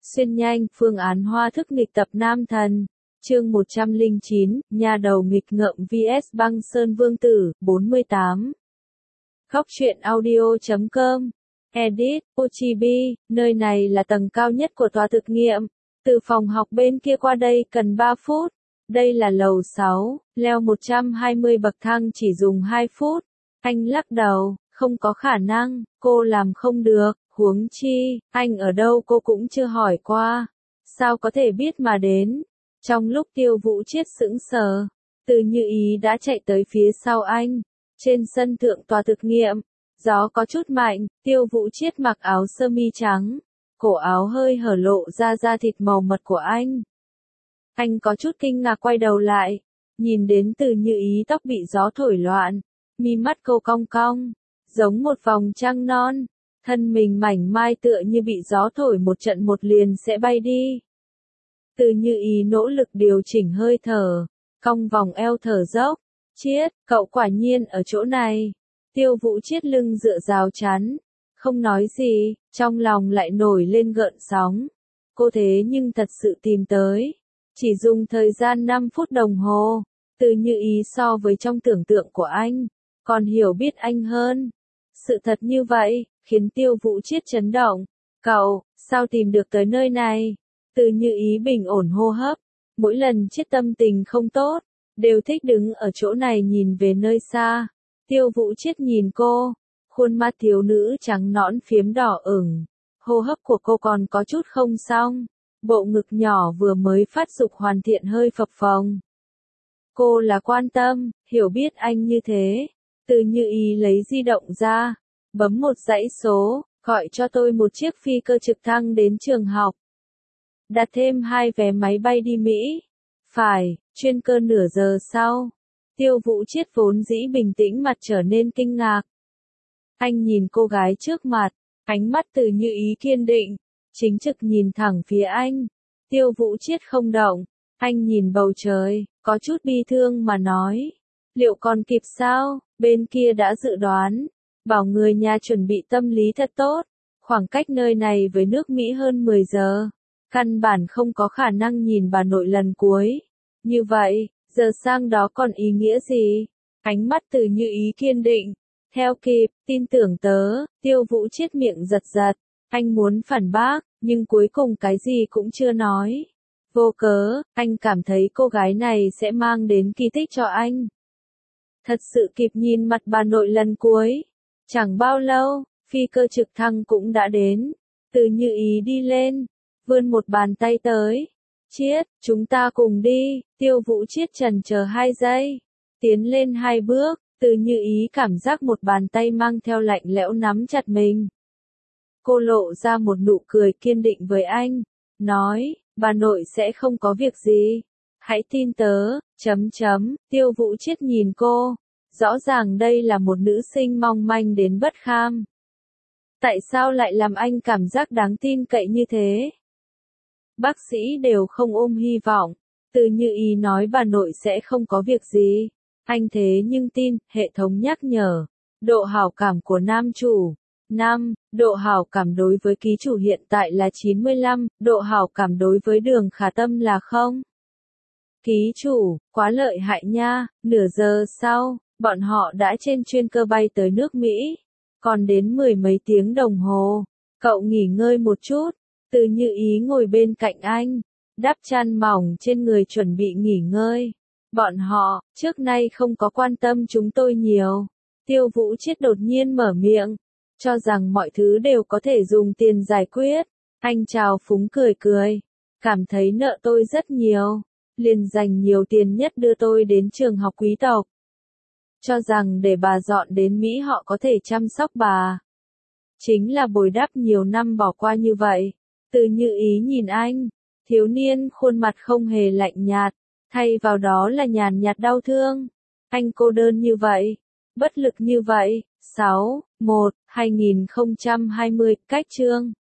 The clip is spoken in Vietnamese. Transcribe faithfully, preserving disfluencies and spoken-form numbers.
Xuyên nhanh, phương án hoa thức nghịch tập nam thần. Chương một trăm lẻ chín, nhà đầu nghịch ngợm vs băng sơn vương tử, bốn mươi tám. Góc truyện audio chấm com. Edit, Ochibi, nơi này là tầng cao nhất của tòa thực nghiệm. Từ phòng học bên kia qua đây cần ba phút. Đây là lầu sáu, leo một trăm hai mươi bậc thang chỉ dùng hai phút. Anh lắc đầu, không có khả năng, cô làm không được, huống chi, anh ở đâu cô cũng chưa hỏi qua. Sao có thể biết mà đến? Trong lúc Tiêu Vũ Chiết sững sờ, Từ Như Ý đã chạy tới phía sau anh. Trên sân thượng tòa thực nghiệm, gió có chút mạnh, Tiêu Vũ Chiết mặc áo sơ mi trắng, cổ áo hơi hở lộ ra da thịt màu mật của anh. Anh có chút kinh ngạc quay đầu lại, nhìn đến Từ Như Ý tóc bị gió thổi loạn, mi mắt cô cong cong, giống một vòng trăng non, thân mình mảnh mai tựa như bị gió thổi một trận một liền sẽ bay đi. Từ Như Ý nỗ lực điều chỉnh hơi thở, cong vòng eo thở dốc. Chiết, cậu quả nhiên ở chỗ này. Tiêu Vũ Chiết lưng dựa rào chắn, không nói gì, trong lòng lại nổi lên gợn sóng. Cô thế nhưng thật sự tìm tới, chỉ dùng thời gian năm phút đồng hồ. Từ Như Ý so với trong tưởng tượng của anh, còn hiểu biết anh hơn. Sự thật như vậy, khiến Tiêu Vũ Chiết chấn động. Cậu, sao tìm được tới nơi này? Từ Như Ý bình ổn hô hấp, mỗi lần Chiết tâm tình không tốt, đều thích đứng ở chỗ này nhìn về nơi xa. Tiêu Vũ Chiết nhìn cô, khuôn mặt thiếu nữ trắng nõn phiếm đỏ ửng, hô hấp của cô còn có chút không xong, bộ ngực nhỏ vừa mới phát dục hoàn thiện hơi phập phồng. Cô là quan tâm, hiểu biết anh như thế. Từ Như Ý lấy di động ra, bấm một dãy số, gọi cho tôi một chiếc phi cơ trực thăng đến trường học. Đặt thêm hai vé máy bay đi Mỹ. Phải, chuyên cơ nửa giờ sau. Tiêu Vũ Chiết vốn dĩ bình tĩnh mặt trở nên kinh ngạc. Anh nhìn cô gái trước mặt, ánh mắt Từ Như Ý kiên định, chính trực nhìn thẳng phía anh. Tiêu Vũ Chiết không động, anh nhìn bầu trời, có chút bi thương mà nói. Liệu còn kịp sao? Bên kia đã dự đoán, bảo người nhà chuẩn bị tâm lý thật tốt. Khoảng cách nơi này với nước Mỹ hơn mười giờ. Căn bản không có khả năng nhìn bà nội lần cuối. Như vậy, giờ sang đó còn ý nghĩa gì? Ánh mắt Từ Như Ý kiên định. Theo kịp, tin tưởng tớ. Tiêu Vũ Chiết miệng giật giật. Anh muốn phản bác, nhưng cuối cùng cái gì cũng chưa nói. Vô cớ, anh cảm thấy cô gái này sẽ mang đến kỳ tích cho anh. Thật sự kịp nhìn mặt bà nội lần cuối. Chẳng bao lâu, phi cơ trực thăng cũng đã đến. Từ Như Ý đi lên, vươn một bàn tay tới. Chiết, chúng ta cùng đi. Tiêu Vũ Chiết chần chờ hai giây, tiến lên hai bước. Từ Như Ý cảm giác một bàn tay mang theo lạnh lẽo nắm chặt mình. Cô lộ ra một nụ cười kiên định với anh, nói, bà nội sẽ không có việc gì. Hãy tin tớ, chấm chấm. Tiêu Vũ Chiết nhìn cô, rõ ràng đây là một nữ sinh mong manh đến bất kham. Tại sao lại làm anh cảm giác đáng tin cậy như thế? Bác sĩ đều không ôm hy vọng. Từ Như Ý nói bà nội sẽ không có việc gì. Anh thế nhưng tin, hệ thống nhắc nhở. Độ hảo cảm của nam chủ. năm. Độ hảo cảm đối với ký chủ hiện tại là chín mươi lăm. Độ hảo cảm đối với Đường Khả Tâm là không. Ký chủ, quá lợi hại nha. Nửa giờ sau, bọn họ đã trên chuyên cơ bay tới nước Mỹ. Còn đến mười mấy tiếng đồng hồ. Cậu nghỉ ngơi một chút. Từ Như Ý ngồi bên cạnh anh, đắp chăn mỏng trên người chuẩn bị nghỉ ngơi. Bọn họ, trước nay không có quan tâm chúng tôi nhiều. Tiêu Vũ Chiết đột nhiên mở miệng, cho rằng mọi thứ đều có thể dùng tiền giải quyết. Anh chào phúng cười cười, cảm thấy nợ tôi rất nhiều, liền dành nhiều tiền nhất đưa tôi đến trường học quý tộc. Cho rằng để bà dọn đến Mỹ họ có thể chăm sóc bà. Chính là bồi đắp nhiều năm bỏ qua như vậy. Từ Như Ý nhìn anh, thiếu niên khuôn mặt không hề lạnh nhạt, thay vào đó là nhàn nhạt đau thương. Anh cô đơn như vậy, bất lực như vậy. sáu, một, hai nghìn không trăm hai mươi, cách chương.